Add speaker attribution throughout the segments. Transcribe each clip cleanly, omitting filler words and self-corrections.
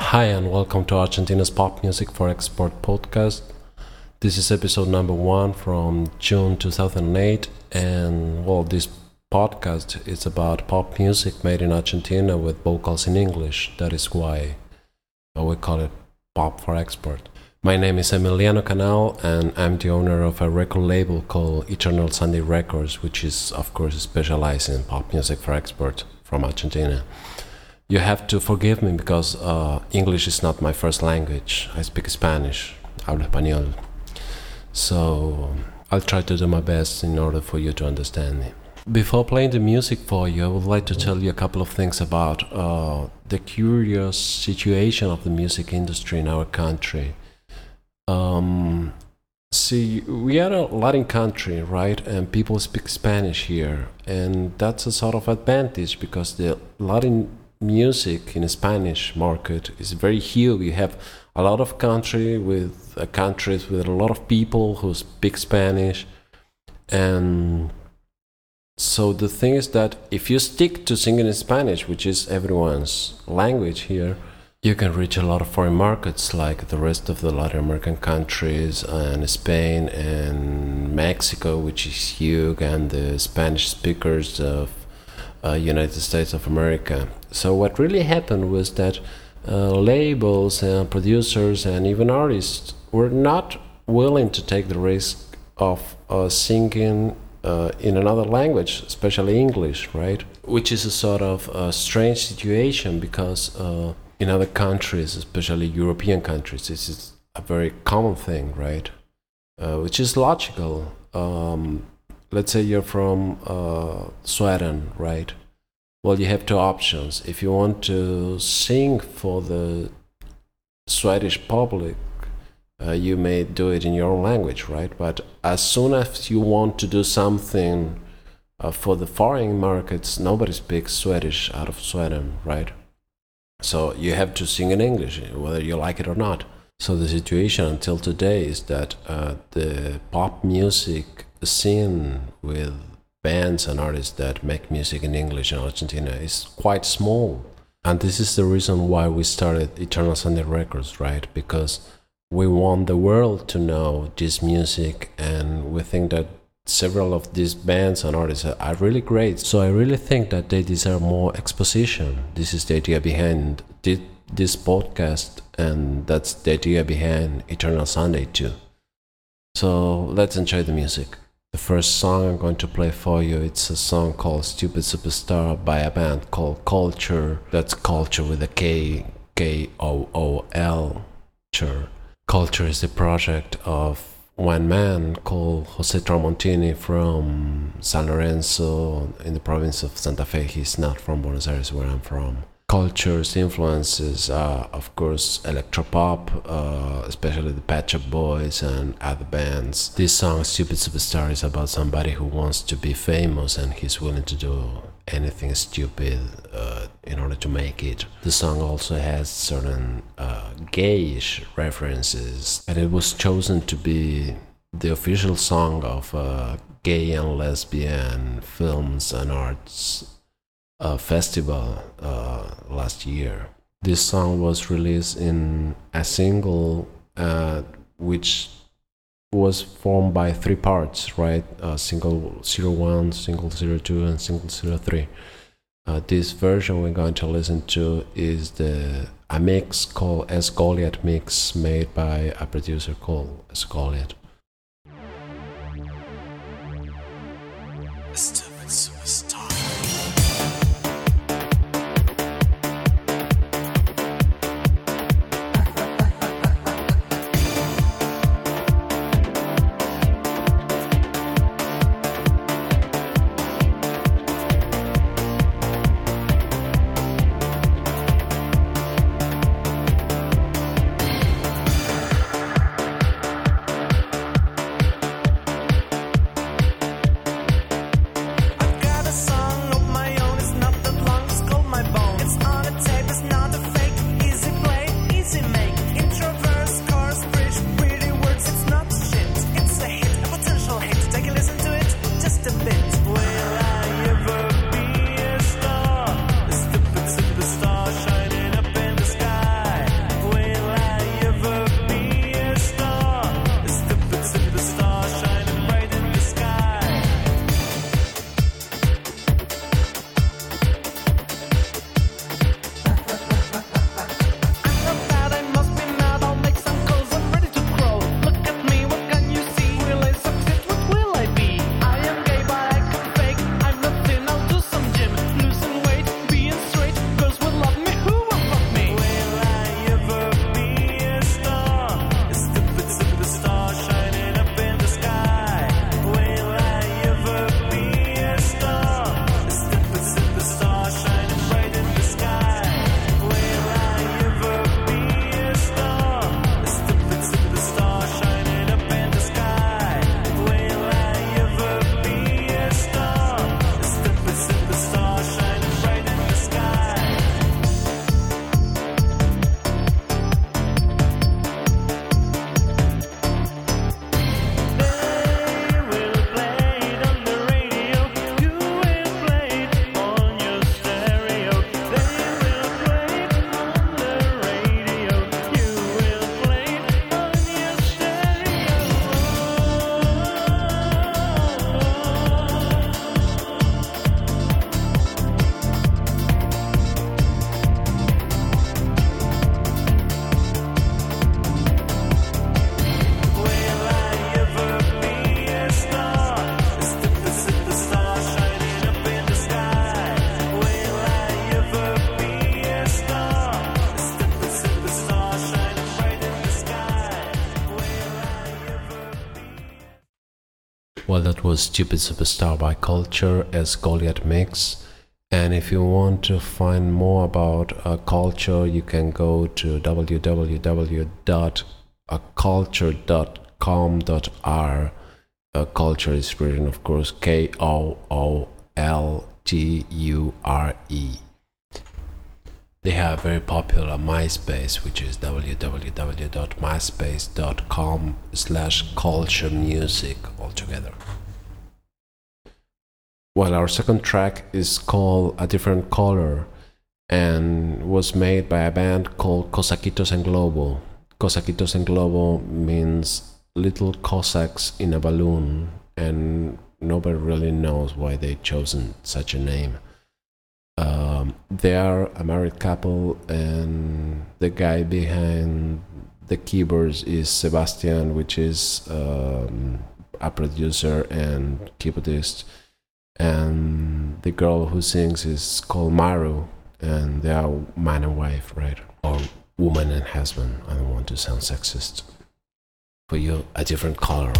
Speaker 1: Hi, and welcome to Argentina's Pop Music for Export podcast. This is episode number 1 from June 2008, and this podcast is about pop music made in Argentina with vocals in English. That is why we call it Pop for Export. My name is Emiliano Canal, and I'm the owner of a record label called Eternal Sunday Records, which is, of course, specialized in pop music for export from Argentina. You have to forgive me because English is not my first language. I speak Spanish, hablo español. So I'll try to do my best in order for you to understand me. Before playing the music for you, I would like to tell you a couple of things about the curious situation of the music industry in our country. See, we are a Latin country, right? And people speak Spanish here. And that's a sort of advantage because the Latin music in the Spanish market is very huge. You have a lot of countries with a lot of people who speak Spanish, and so the thing is that if you stick to singing in Spanish, which is everyone's language here, you can reach a lot of foreign markets like the rest of the Latin American countries and Spain and Mexico, which is huge, and the Spanish speakers of United States of America. So what really happened was that labels and producers and even artists were not willing to take the risk of singing in another language, especially English, right? Which is a sort of strange situation because in other countries, especially European countries, this is a very common thing, right? Which is logical. Let's say you're from Sweden, right? Well, you have two options. If you want to sing for the Swedish public, you may do it in your own language, right? But as soon as you want to do something for the foreign markets, nobody speaks Swedish out of Sweden, right? So you have to sing in English, whether you like it or not. So the situation until today is that the pop music scene with bands and artists that make music in English in Argentina is quite small. And this is the reason why we started Eternal Sunday Records, right? Because we want the world to know this music, and we think that several of these bands and artists are really great. So I really think that they deserve more exposition. This is the idea behind this podcast, and that's the idea behind Eternal Sunday too. So let's enjoy the music. The first song I'm going to play for you, it's a song called Stupid Superstar by a band called Culture. That's Culture with a K, K-O-O-L. Culture is the project of one man called Jose Tramontini from San Lorenzo in the province of Santa Fe. He's not from Buenos Aires, where I'm from. Culture's influences are, of course, electropop, especially the Pet Shop Boys and other bands. This song, Stupid Superstar, is about somebody who wants to be famous and he's willing to do anything stupid in order to make it. The song also has certain gayish references, and it was chosen to be the official song of gay and lesbian films and arts festival last year. This song was released in a single which was formed by 3 parts, right? Single 01, single 02, and single 03. This version we're going to listen to is a mix called S. Goliath mix made by a producer called S. Goliath. Stupid Superstar. Well, that was Stupid Superstar by Culture as Goliath Mix. And if you want to find more about Culture, you can go to www.culture.com.r. Culture is written, of course, Koolture. They have a very popular MySpace, which is www.myspace.com/culture music altogether. Well, our second track is called A Different Color and was made by a band called Cosaquitos en Globo. Cosaquitos en Globo means little Cossacks in a balloon, and nobody really knows why they chosen such a name. They are a married couple, and the guy behind the keyboards is Sebastian, which is a producer and keyboardist, and the girl who sings is called Maru, and they are man and wife, right? Or woman and husband. I don't want to sound sexist. For you, A Different Color.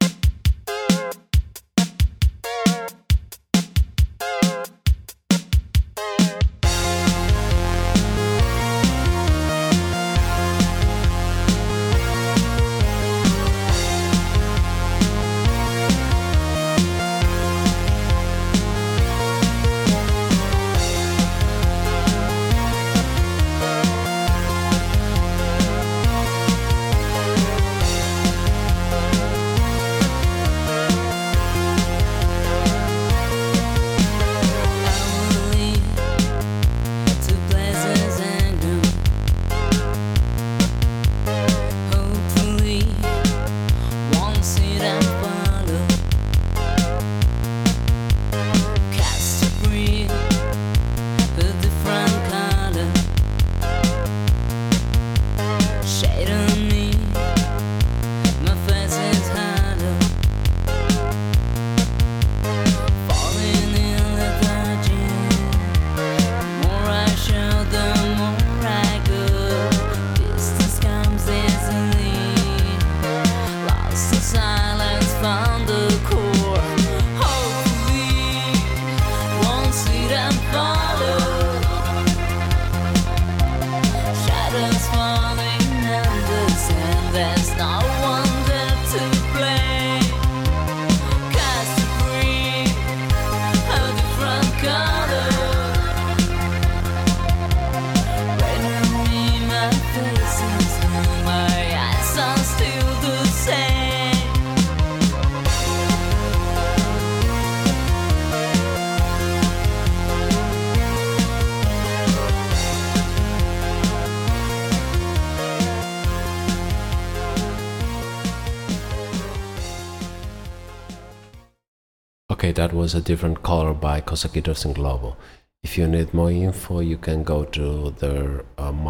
Speaker 1: Okay, that was A Different Color by Cosaquitos en Globo. If you need more info, you can go to their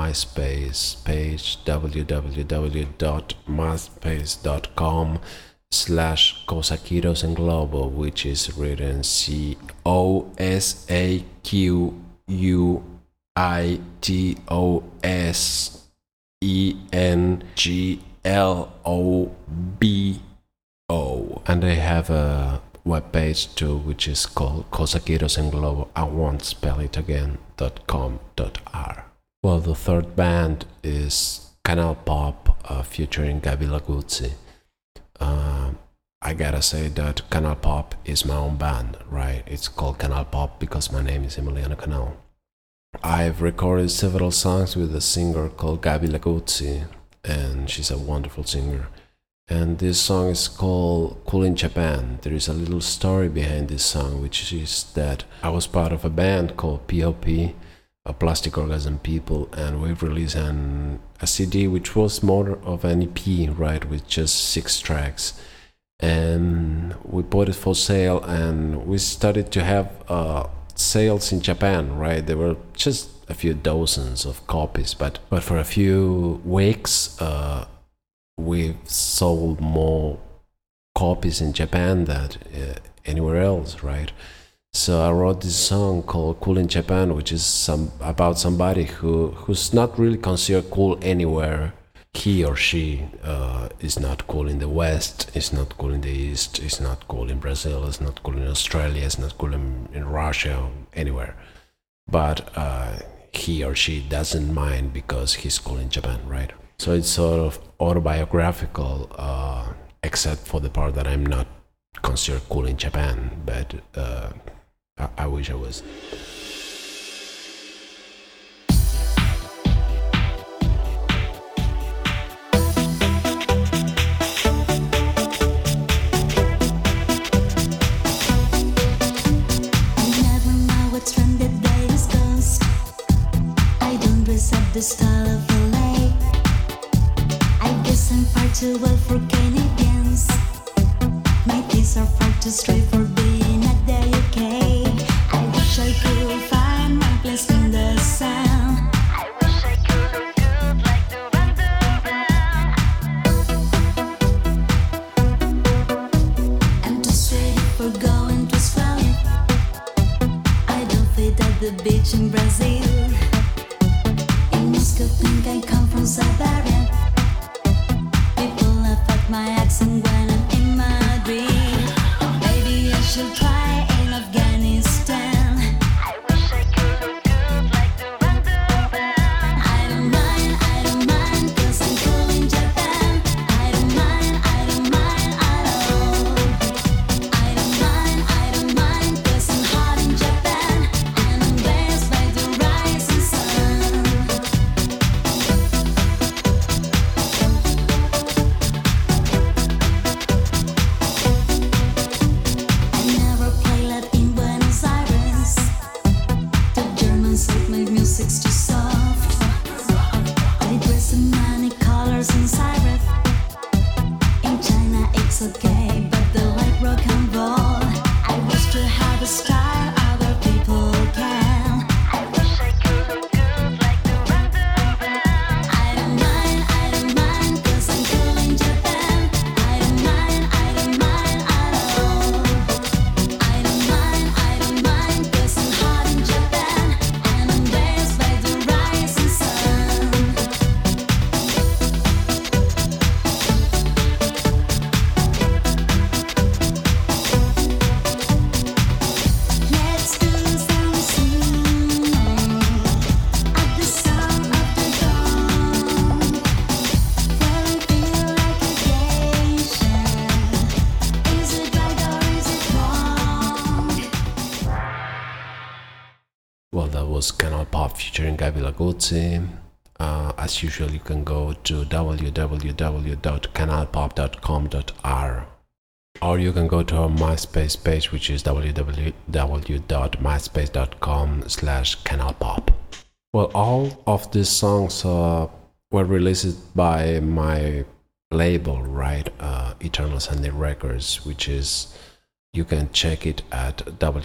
Speaker 1: MySpace page, www.myspace.com/Cosaquitos en Globo, which is written COSAQUITOSENGLOBO. And they have a webpage too, which is called Cosaquitos en Globo. I won't spell it again. .com.r. Well, the third band is Canal Pop, featuring Gabi Laguzzi. I gotta say that Canal Pop is my own band, right? It's called Canal Pop because my name is Emiliano Canal. I've recorded several songs with a singer called Gabi Laguzzi, and she's a wonderful singer. And this song is called Cool in Japan. There is a little story behind this song, which is that I was part of a band called POP, Plastic Orgasm People, and we released a CD which was more of an EP, right, with just 6 tracks. And we put it for sale, and we started to have sales in Japan, right? There were just a few dozens of copies, but for a few weeks, we've sold more copies in Japan than anywhere else, right? So I wrote this song called Cool in Japan, which is about somebody who's not really considered cool anywhere he or she is not cool in the West, is not cool in the East, is not cool in Brazil, is not cool in Australia, is not cool in Russia, anywhere. But he or she doesn't mind because he's cool in Japan, right? So it's sort of autobiographical, except for the part that I'm not considered cool in Japan, but I wish I was.
Speaker 2: The style of LA. I guess I'm far too well for Canadians. My tastes are far too straight for being at the UK. I wish I could find my place in the sun. I wish I could look good like Duran Duran. I'm too sweaty for going to Australia. I don't fit at the beach in Brazil. Think I come from Siberia. People laugh at my accent when I'm in Madrid. Maybe I should try in Afghanistan. I wish I could look good like Duran Duran. I don't mind, 'cause I'm cool in Japan. I don't mind at all. I don't mind, 'cause I'm hot in Japan. And I'm blessed by the rising sun. Music's too soft. I dress in many colors in Cyprus. In China it's okay, but they like rock and roll. I wish to have a style other people can. I wish I could look good like Duran Duran. I don't mind, 'cause I'm cool in Japan. I don't mind at all. I don't mind, 'cause I'm hot in Japan. And I'm blessed by the rising sun. Let's do something at the sound of the dawn. Where we feel like a geisha. Is it right or is it wrong?
Speaker 1: Well, that was Canal Pop featuring Gabi Laguzzi. As usual, you can go to www.canalpop.com.ar, or you can go to our MySpace page, which is www.myspace.com/canalpop. Well, all of these songs were released by my label, right? Eternal Sunday Records, which is, you can check it at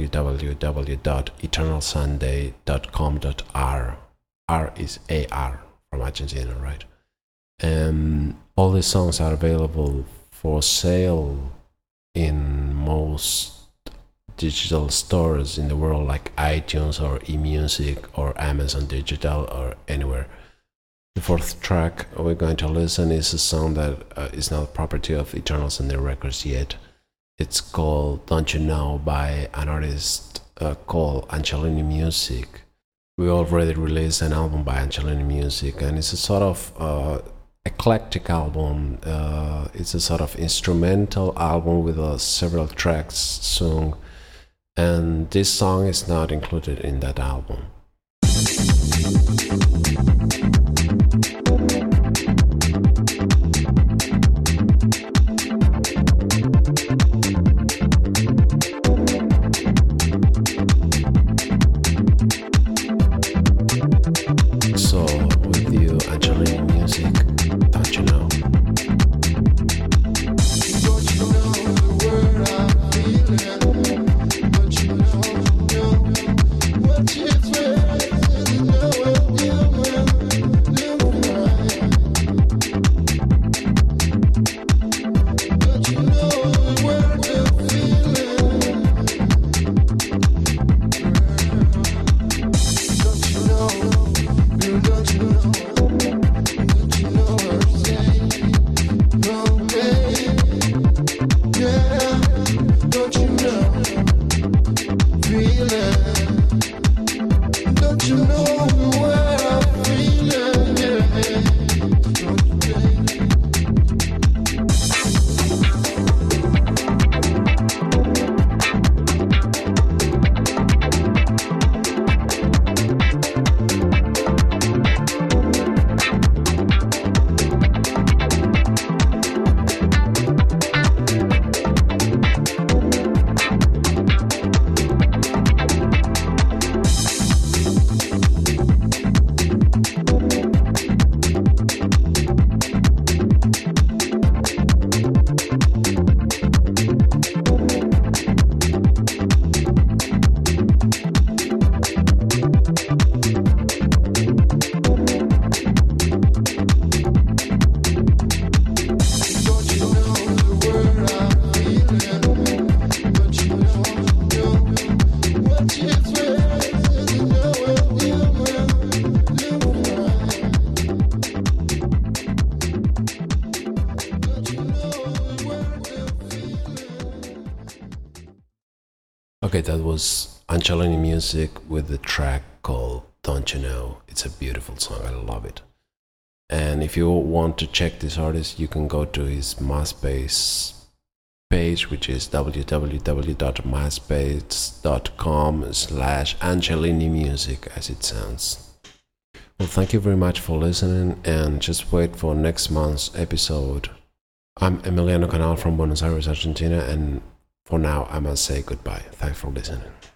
Speaker 1: www.eternalsunday.com.ar. R is AR from Argentina, right? All these songs are available for sale in most digital stores in the world, like iTunes or eMusic or Amazon Digital or anywhere. The fourth track we're going to listen is a song that is not property of Eternal Sunday Records yet. It's called Don't You Know by an artist called Angelini Music. We already released an album by Angelini Music, and it's a sort of eclectic album. It's a sort of instrumental album with several tracks sung, and this song is not included in that album. So, with you, Angelini Music, Don't You Know?
Speaker 3: Don't you know the word I'm feeling? Don't you know what you feel? You know it, you know
Speaker 1: Okay, that was Angelini Music with the track called Don't You Know. It's a beautiful song, I love it. And if you want to check this artist, you can go to his MySpace page, which is www.myspace.com/Angelini Music, as it sounds. Well, thank you very much for listening, and just wait for next month's episode. I'm Emiliano Canal from Buenos Aires, Argentina, and for now I must say goodbye. Thanks for listening.